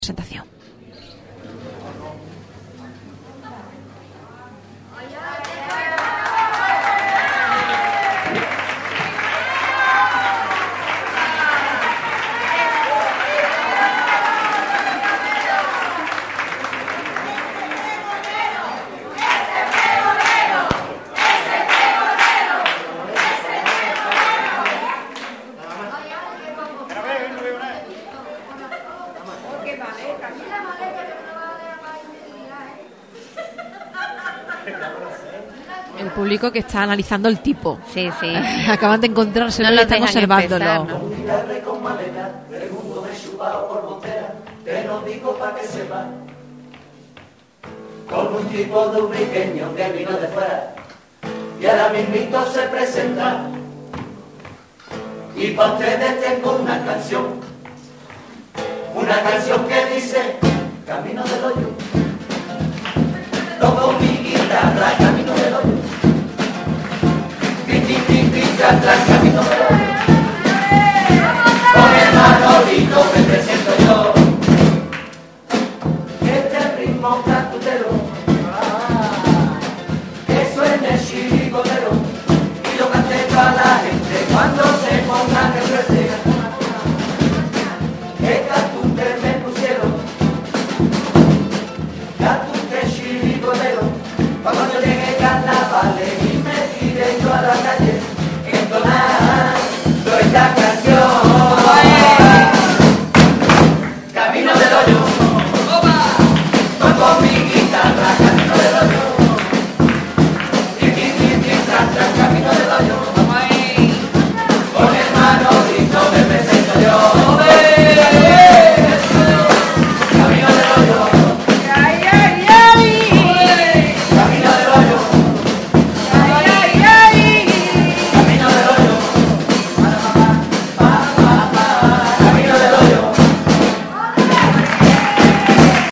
Presentación. El público que está analizando el tipo. Sí, sí. Acaban de encontrarse, No y lo están dejan observándolo. empezar, ¿no? Con un tipo de un pequeño que vino de fuera y ahora mismito se presenta. Y para ustedes tengo una canción que dice Camino del Hoyo. Toco mi guitarra, camino del hoyo. Atrás, camino del hoyo. Con el Manolito me presento yo. Este ritmo cantutero que suena el chirigotero y lo cante para la gente cuando se pongan en frente. Que cantute me pusieron, cantute chirigotero, para cuando llegue carnavales y me tire yo a la calle entonando esta canción. Camino del hoyo.